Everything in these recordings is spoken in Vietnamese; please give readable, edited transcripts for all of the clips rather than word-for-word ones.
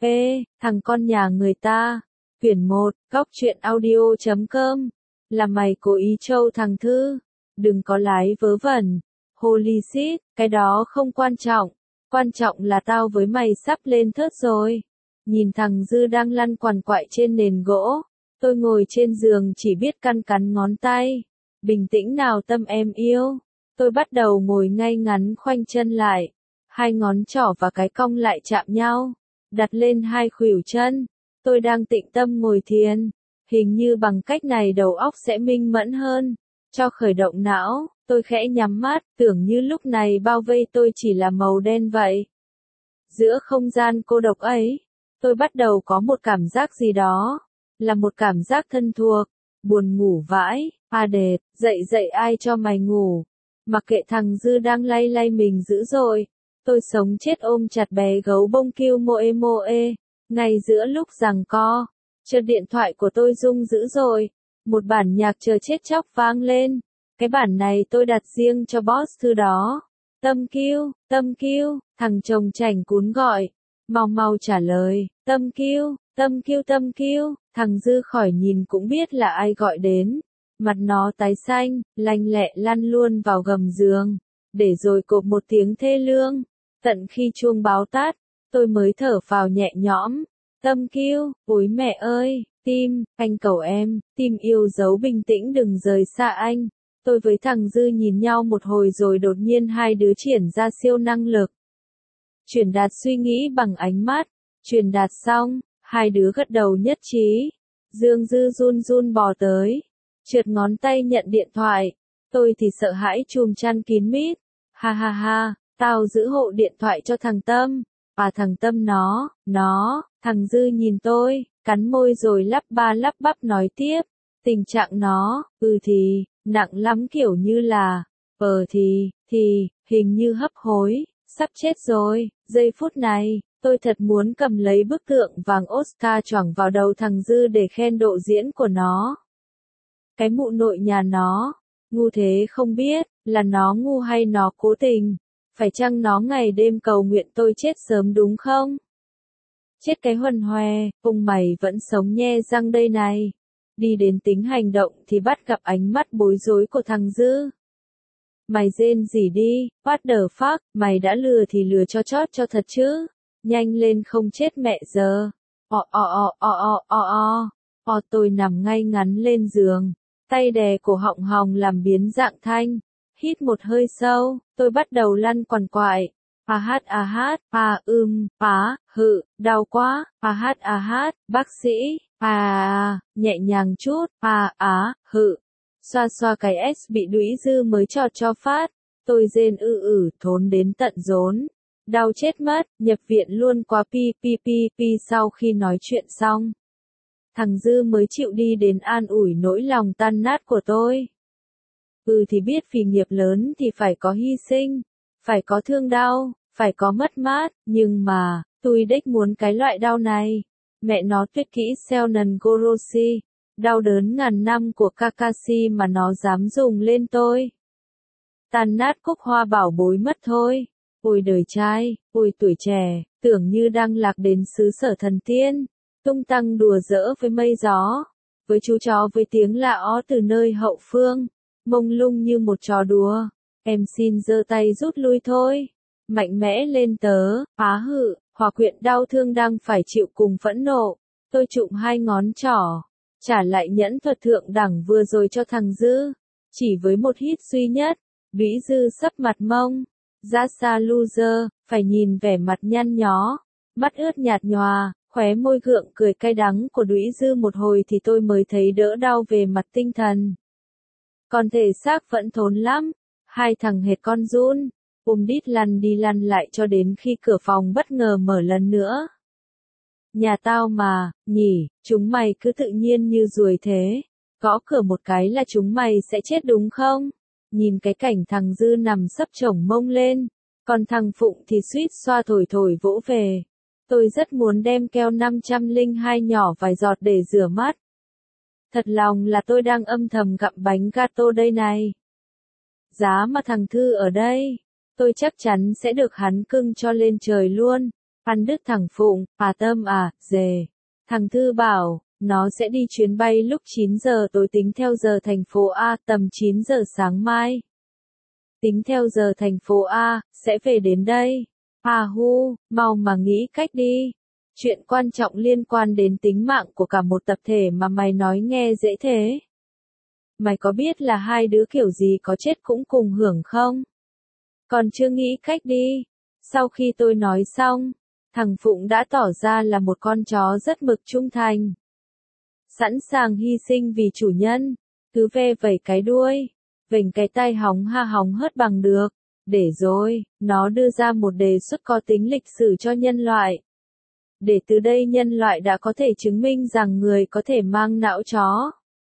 Thằng con nhà người ta. Quyển 1, góc truyện audio.com. Là mày cố ý trâu thằng Thư. Đừng có lái vớ vẩn. Holy shit, cái đó không quan trọng. Quan trọng là tao với mày sắp lên thớt rồi. Nhìn thằng Dư đang lăn quằn quại trên nền gỗ. Tôi ngồi trên giường chỉ biết cắn ngón tay. Bình tĩnh nào Tâm em yêu. Tôi bắt đầu ngồi ngay ngắn khoanh chân lại. Hai ngón trỏ và cái cong lại chạm nhau. Đặt lên hai khuỷu chân. Tôi đang tĩnh tâm ngồi thiền. Hình như bằng cách này đầu óc sẽ minh mẫn hơn. Cho khởi động não, tôi khẽ nhắm mắt, tưởng như lúc này bao vây tôi chỉ là màu đen vậy. Giữa không gian cô độc ấy, tôi bắt đầu có một cảm giác gì đó. Là một cảm giác thân thuộc, buồn ngủ vãi, đệt, dậy ai cho mày ngủ. Mặc kệ thằng Dư đang lay lay mình dữ dội. Tôi sống chết ôm chặt bé gấu bông kêu moe. Ngay giữa lúc giằng co, chợt điện thoại của tôi rung dữ dội. Một bản nhạc chờ chết chóc vang lên. Cái bản này tôi đặt riêng cho boss Thư đó. Tâm kêu, thằng chồng chảnh cún gọi. Mau trả lời, tâm kêu. Thằng Dư khỏi nhìn cũng biết là ai gọi đến. Mặt nó tái xanh, lanh lẹ lăn luôn vào gầm giường. Để rồi cộp một tiếng thê lương. Tận khi chuông báo tắt, tôi mới thở phào nhẹ nhõm. Tâm kêu, ôi mẹ ơi, Tim, anh cầu em, Tim yêu dấu bình tĩnh đừng rời xa anh. Tôi với thằng Dư nhìn nhau một hồi rồi đột nhiên hai đứa triển ra siêu năng lực. Truyền đạt suy nghĩ bằng ánh mắt. Truyền đạt xong, hai đứa gật đầu nhất trí. Dương Dư run bò tới. Trượt ngón tay nhận điện thoại. Tôi thì sợ hãi chùm chăn kín mít. Ha, tao giữ hộ điện thoại cho thằng Tâm. Thằng Tâm nó, thằng Dư nhìn tôi, cắn môi rồi lắp bắp nói tiếp. Tình trạng nó, thì, nặng lắm kiểu như là, thì, hình như hấp hối, sắp chết rồi. Giây phút này, tôi thật muốn cầm lấy bức tượng vàng Oscar choảng vào đầu thằng Dư để khen độ diễn của nó. Cái mụ nội nhà nó, ngu thế không biết, là nó ngu hay nó cố tình. Phải chăng nó ngày đêm cầu nguyện tôi chết sớm đúng không? Chết cái huần hoè, ông mày vẫn sống nhe răng đây này. Đi đến tính hành động thì bắt gặp ánh mắt bối rối của thằng Dư. Mày rên gì đi, what the fuck, mày đã lừa thì lừa cho chót cho thật chứ. Nhanh lên không chết mẹ giờ. Tôi nằm ngay ngắn lên giường. Tay đè cổ họng hòng làm biến dạng thanh. Hít một hơi sâu, tôi bắt đầu lăn quằn quại. Đau quá. Bác sĩ. Nhẹ nhàng chút. Xoa cái S bị đũy Dư mới cho phát. Tôi rên thốn đến tận rốn. Đau chết mất, nhập viện luôn quá pi sau khi nói chuyện xong. Thằng Dư mới chịu đi đến an ủi nỗi lòng tan nát của tôi. Thì biết vì nghiệp lớn thì phải có hy sinh, phải có thương đau, phải có mất mát, nhưng mà, tôi đếch muốn cái loại đau này. Mẹ nó tuyệt kỹ Seonan Goroshi, đau đớn ngàn năm của Kakashi mà nó dám dùng lên tôi. Tan nát cúc hoa bảo bối mất thôi. Ôi đời trai, ôi tuổi trẻ, tưởng như đang lạc đến xứ sở thần tiên, tung tăng đùa giỡn với mây gió, với chú chó với tiếng lạ ó từ nơi hậu phương. Mông lung như một trò đùa. Em xin giơ tay rút lui thôi. Mạnh mẽ lên tớ. Hòa quyện đau thương đang phải chịu cùng phẫn nộ. Tôi trụm hai ngón trỏ. Trả lại nhẫn thuật thượng đẳng vừa rồi cho thằng Dư. Chỉ với một hít duy nhất. Đũy Dư sấp mặt mông. Ra xa loser. Phải nhìn vẻ mặt nhăn nhó. Mắt ướt nhạt nhòa. Khóe môi gượng cười cay đắng của đũy Dư một hồi thì tôi mới thấy đỡ đau về mặt tinh thần. Còn thể xác vẫn thốn lắm. Hai thằng hệt con giun. Đít lăn đi lăn lại cho đến khi cửa phòng bất ngờ mở lần nữa. Nhà tao mà, nhỉ, chúng mày cứ tự nhiên như ruồi thế. Gõ cửa một cái là chúng mày sẽ chết đúng không? Nhìn cái cảnh thằng Dư nằm sấp chổng mông lên. Còn thằng Phụng thì suýt xoa thổi vỗ về. Tôi rất muốn đem keo 502 nhỏ vài giọt để rửa mắt. Thật lòng là tôi đang âm thầm gặm bánh gato đây này. Giá mà thằng Thư ở đây, tôi chắc chắn sẽ được hắn cưng cho lên trời luôn. Ăn đứt thằng Phụng, Tâm à, dề. Thằng Thư bảo, nó sẽ đi chuyến bay lúc 9 giờ tối tính theo giờ thành phố A tầm 9 giờ sáng mai. Tính theo giờ thành phố A, sẽ về đến đây. Hu, mau mà nghĩ cách đi. Chuyện quan trọng liên quan đến tính mạng của cả một tập thể mà mày nói nghe dễ thế. Mày có biết là hai đứa kiểu gì có chết cũng cùng hưởng không? Còn chưa nghĩ cách đi. Sau khi tôi nói xong, thằng Phụng đã tỏ ra là một con chó rất mực trung thành. Sẵn sàng hy sinh vì chủ nhân, cứ ve vẩy cái đuôi, vểnh cái tai hóng ha hóng hớt bằng được. Để rồi, nó đưa ra một đề xuất có tính lịch sử cho nhân loại. Để từ đây nhân loại đã có thể chứng minh rằng người có thể mang não chó.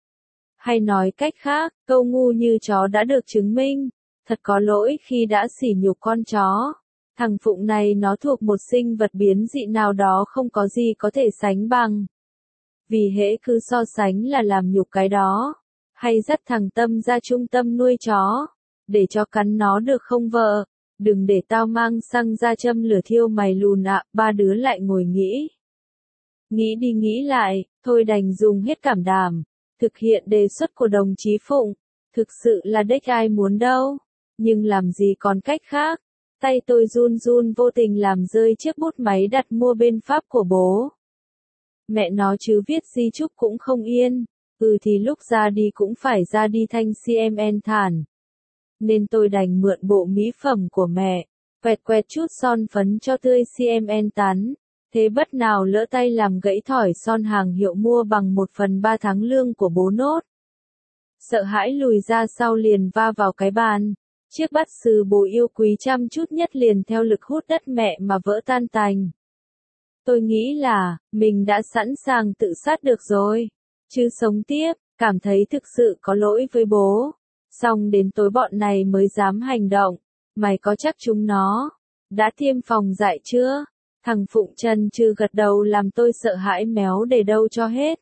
Hay nói cách khác, câu ngu như chó đã được chứng minh. Thật có lỗi khi đã sỉ nhục con chó. Thằng Phụng này nó thuộc một sinh vật biến dị nào đó không có gì có thể sánh bằng. Vì hễ cứ so sánh là làm nhục cái đó. Hay dắt thằng Tâm ra trung tâm nuôi chó. Để cho cắn nó được không vợ? Đừng để tao mang xăng ra châm lửa thiêu mày lùn ạ. Ba đứa lại ngồi nghĩ. Nghĩ đi nghĩ lại, thôi đành dùng hết cảm đảm. Thực hiện đề xuất của đồng chí Phụng. Thực sự là đếch ai muốn đâu. Nhưng làm gì còn cách khác. Tay tôi run run vô tình làm rơi chiếc bút máy đặt mua bên Pháp của bố. Mẹ nó chứ viết di chúc cũng không yên. Thì lúc ra đi cũng phải ra đi thanh CMN thản. Nên tôi đành mượn bộ mỹ phẩm của mẹ. Quẹt quẹt chút son phấn cho tươi CMN tán. Thế bất nào lỡ tay làm gãy thỏi son hàng hiệu mua bằng 1/3 tháng lương của bố nốt. Sợ hãi lùi ra sau liền va vào cái bàn. Chiếc bát sứ bố yêu quý chăm chút nhất liền theo lực hút đất mẹ mà vỡ tan tành. Tôi nghĩ là, mình đã sẵn sàng tự sát được rồi. Chứ sống tiếp, cảm thấy thực sự có lỗi với bố. Xong đến tối bọn này mới dám hành động. Mày có chắc chúng nó đã tiêm phòng dại chưa? Thằng Phụng chân chừ gật đầu làm tôi sợ hãi méo để đâu cho hết.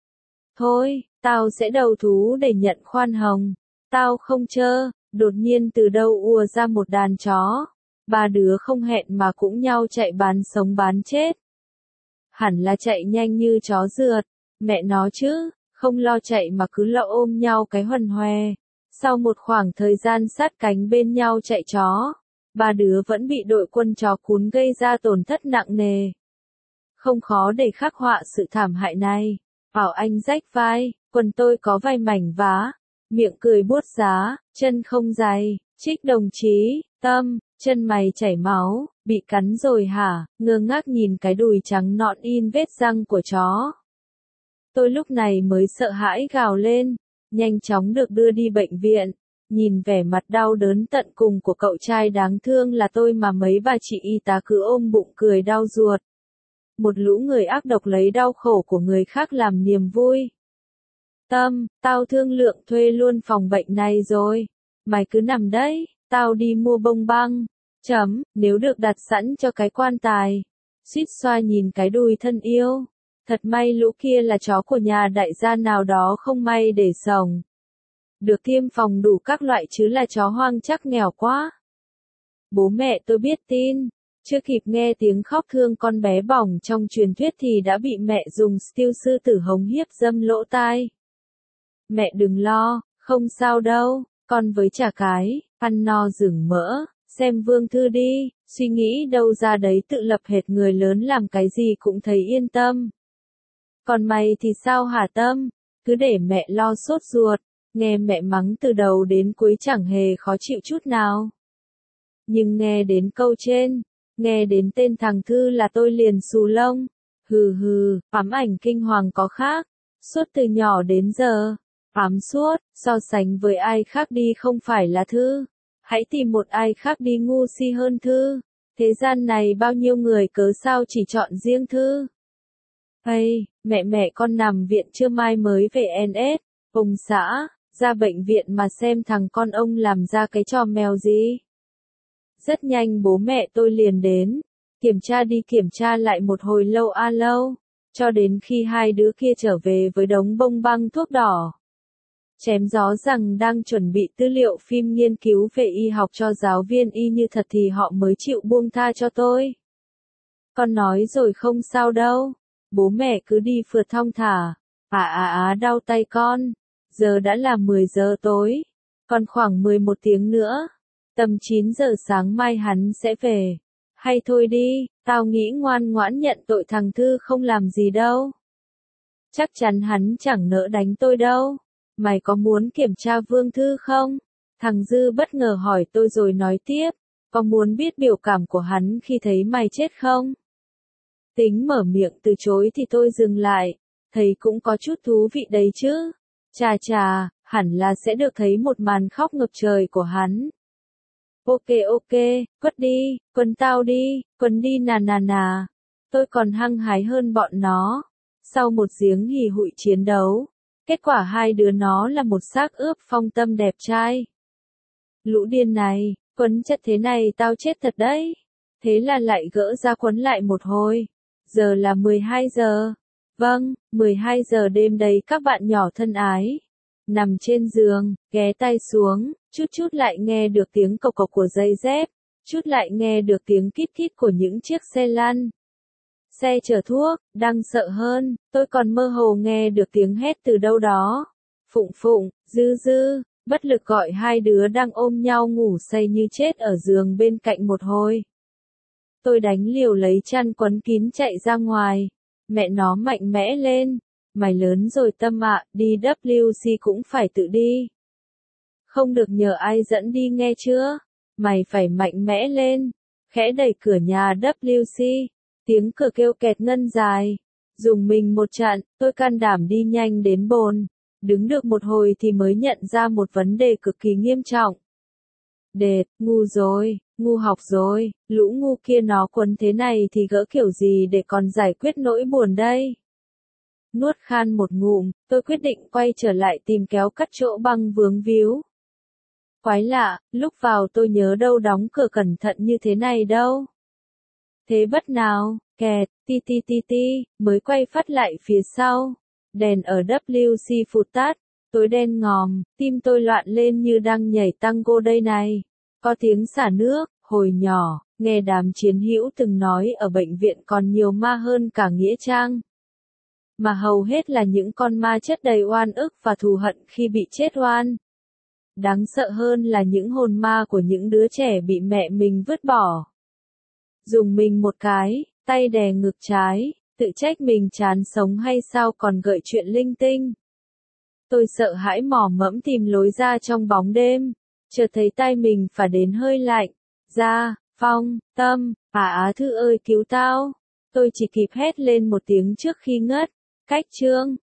Thôi, tao sẽ đầu thú để nhận khoan hồng. Tao không chơ. Đột nhiên từ đâu ùa ra một đàn chó. Ba đứa không hẹn mà cũng nhau chạy bán sống bán chết. Hẳn là chạy nhanh như chó rượt. Mẹ nó chứ, không lo chạy mà cứ lo ôm nhau cái huần hoè. Sau một khoảng thời gian sát cánh bên nhau chạy chó, ba đứa vẫn bị đội quân chó cún gây ra tổn thất nặng nề. Không khó để khắc họa sự thảm hại này. Bảo anh rách vai, quần tôi có vài mảnh vá. Miệng cười buốt giá, chân không dày, Trích đồng chí, Tâm, chân mày chảy máu, bị cắn rồi hả? Ngơ ngác nhìn cái đùi trắng nõn in vết răng của chó. Tôi lúc này mới sợ hãi gào lên, nhanh chóng được đưa đi bệnh viện. Nhìn vẻ mặt đau đớn tận cùng của cậu trai đáng thương là tôi mà mấy bà chị y tá cứ ôm bụng cười đau ruột. Một lũ người ác độc lấy đau khổ của người khác làm niềm vui. Tâm, tao thương lượng thuê luôn phòng bệnh này rồi. Mày cứ nằm đấy, tao đi mua bông băng. Nếu được đặt sẵn cho cái quan tài. Suýt xoa nhìn cái đùi thân yêu. Thật may lũ kia là chó của nhà đại gia nào đó không may để sổng. Được tiêm phòng đủ các loại chứ là chó hoang chắc nghèo quá. Bố mẹ tôi biết tin. Chưa kịp nghe tiếng khóc thương con bé bỏng trong truyền thuyết thì đã bị mẹ dùng steel sư tử hống hiếp dâm lỗ tai. Mẹ đừng lo, không sao đâu, con với chả cái, ăn no rừng mỡ, xem Vương Thư đi, suy nghĩ đâu ra đấy tự lập hệt người lớn làm cái gì cũng thấy yên tâm. Còn mày thì sao hả Tâm? Cứ để mẹ lo sốt ruột, nghe mẹ mắng từ đầu đến cuối chẳng hề khó chịu chút nào. Nhưng nghe đến câu trên, nghe đến tên thằng Thư là tôi liền xù lông. Ám ảnh kinh hoàng có khác, suốt từ nhỏ đến giờ. Ám suốt, so sánh với ai khác đi không phải là Thư. Hãy tìm một ai khác đi ngu si hơn Thư. Thế gian này bao nhiêu người cớ sao chỉ chọn riêng Thư. Mẹ con nằm viện trưa mai mới về NS. Ông xã, ra bệnh viện mà xem thằng con ông làm ra cái trò mèo gì. Rất nhanh bố mẹ tôi liền đến. Kiểm tra đi kiểm tra lại một hồi lâu lâu. Cho đến khi hai đứa kia trở về với đống bông băng thuốc đỏ. Chém gió rằng đang chuẩn bị tư liệu phim nghiên cứu về y học cho giáo viên y như thật thì họ mới chịu buông tha cho tôi. Con nói rồi không sao đâu. Bố mẹ cứ đi phượt thong thả. Đau tay con. Giờ đã là 10 giờ tối. Còn khoảng 11 tiếng nữa. Tầm 9 giờ sáng mai hắn sẽ về. Hay thôi đi, tao nghĩ ngoan ngoãn nhận tội thằng Thư không làm gì đâu. Chắc chắn hắn chẳng nỡ đánh tôi đâu. Mày có muốn kiểm tra Vương Thư không? Thằng Dư bất ngờ hỏi tôi rồi nói tiếp. Có muốn biết biểu cảm của hắn khi thấy mày chết không? Tính mở miệng từ chối thì tôi dừng lại. Thấy cũng có chút thú vị đấy chứ. Chà chà, hẳn là sẽ được thấy một màn khóc ngập trời của hắn. Ok, quất đi, quần tao đi, quần đi nà. Tôi còn hăng hái hơn bọn nó. Sau một giếng hì hụi chiến đấu, kết quả hai đứa nó là một xác ướp phong tâm đẹp trai. Lũ điên này, quấn chất thế này tao chết thật đấy. Thế là lại gỡ ra quấn lại một hồi. Giờ là 12 giờ. Vâng, 12 giờ đêm đấy các bạn nhỏ thân ái. Nằm trên giường, ghé tay xuống, chút lại nghe được tiếng cộc cộc của giày dép, chút lại nghe được tiếng kít kít của những chiếc xe lăn. Xe chở thuốc, đang sợ hơn, tôi còn mơ hồ nghe được tiếng hét từ đâu đó. Phụng, Dư, bất lực gọi hai đứa đang ôm nhau ngủ say như chết ở giường bên cạnh một hồi. Tôi đánh liều lấy chăn quấn kín chạy ra ngoài. Mẹ nó mạnh mẽ lên. Mày lớn rồi Tâm ạ, đi WC cũng phải tự đi. Không được nhờ ai dẫn đi nghe chưa? Mày phải mạnh mẽ lên. Khẽ đẩy cửa nhà WC. Tiếng cửa kêu kẹt ngân dài. Dùng mình một trận, tôi can đảm đi nhanh đến bồn. Đứng được một hồi thì mới nhận ra một vấn đề cực kỳ nghiêm trọng. Đệt, ngu học rồi, lũ ngu kia nó quấn thế này thì gỡ kiểu gì để còn giải quyết nỗi buồn đây? Nuốt khan một ngụm, tôi quyết định quay trở lại tìm kéo cắt chỗ băng vướng víu. Quái lạ, lúc vào tôi nhớ đâu đóng cửa cẩn thận như thế này đâu. Thế bất nào, kẹt, ti, mới quay phát lại phía sau. Đèn ở WC phụt tắt, tối đen ngòm, tim tôi loạn lên như đang nhảy tango đây này. Có tiếng xả nước, hồi nhỏ, nghe đám chiến hữu từng nói ở bệnh viện còn nhiều ma hơn cả nghĩa trang. Mà hầu hết là những con ma chất đầy oan ức và thù hận khi bị chết oan. Đáng sợ hơn là những hồn ma của những đứa trẻ bị mẹ mình vứt bỏ. Dùng mình một cái, tay đè ngực trái, tự trách mình chán sống hay sao còn gợi chuyện linh tinh. Tôi sợ hãi mò mẫm tìm lối ra trong bóng đêm, chợt thấy tay mình phả đến hơi lạnh. Phong, Tâm, Thư ơi cứu tao. Tôi chỉ kịp hét lên một tiếng trước khi ngất. Cách chương